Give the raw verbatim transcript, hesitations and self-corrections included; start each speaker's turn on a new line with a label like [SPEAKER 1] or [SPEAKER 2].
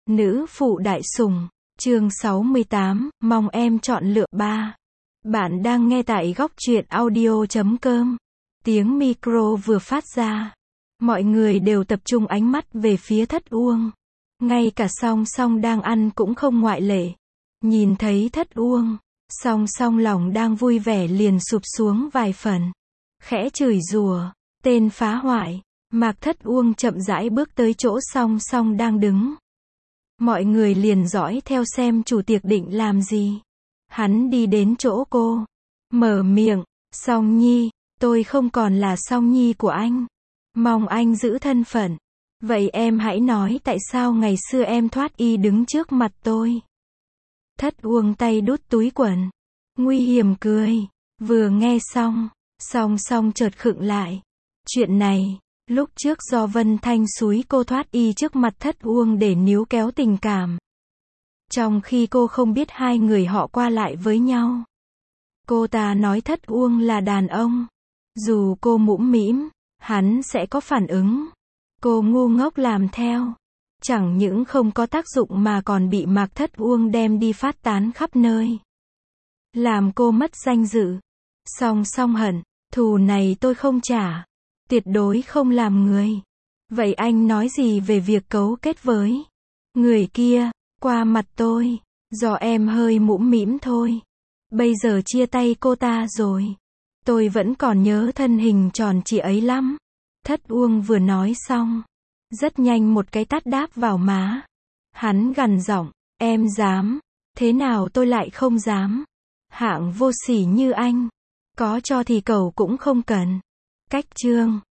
[SPEAKER 1] Nữ phụ đại sủng, chương sáu mươi tám, mong em chọn lựa ba. Bạn đang nghe tại góc truyện audio chấm com. Tiếng micro vừa phát ra. Mọi người đều tập trung ánh mắt về phía Thất Uông. Ngay cả Song Song đang ăn cũng không ngoại lệ. Nhìn thấy Thất Uông, Song Song lòng đang vui vẻ liền sụp xuống vài phần. Khẽ chửi rủa, tên phá hoại. Mạc Thất Uông chậm rãi bước tới chỗ Song Song đang đứng. Mọi người liền dõi theo xem chủ tiệc định làm gì. Hắn đi đến chỗ cô, mở miệng, Song Nhi, tôi không còn là Song Nhi của anh. Mong anh giữ thân phận. Vậy em hãy nói tại sao ngày xưa em thoát y đứng trước mặt tôi. Thất Uông tay đút túi quần, nguy hiểm cười. Vừa nghe xong, Song Song chợt khựng lại. Chuyện này, lúc trước do Vân Thanh xúi cô thoát y trước mặt Thất Uông để níu kéo tình cảm. Trong khi cô không biết hai người họ qua lại với nhau. Cô ta nói Thất Uông là đàn ông. Dù cô mũm mĩm, hắn sẽ có phản ứng. Cô ngu ngốc làm theo. Chẳng những không có tác dụng mà còn bị Mạc Thất Uông đem đi phát tán khắp nơi. Làm cô mất danh dự. Song Song hận, thù này tôi không trả. Tuyệt đối không làm người. Vậy anh nói gì về việc cấu kết với người kia, qua mặt tôi, do em hơi mũm mĩm thôi. Bây giờ chia tay cô ta rồi. Tôi vẫn còn nhớ thân hình tròn chị ấy lắm. Thất Uông vừa nói xong, rất nhanh một cái tát đáp vào má. Hắn gằn giọng, em dám, thế nào tôi lại không dám. Hạng vô sỉ như anh, có cho thì cầu cũng không cần. Cách chương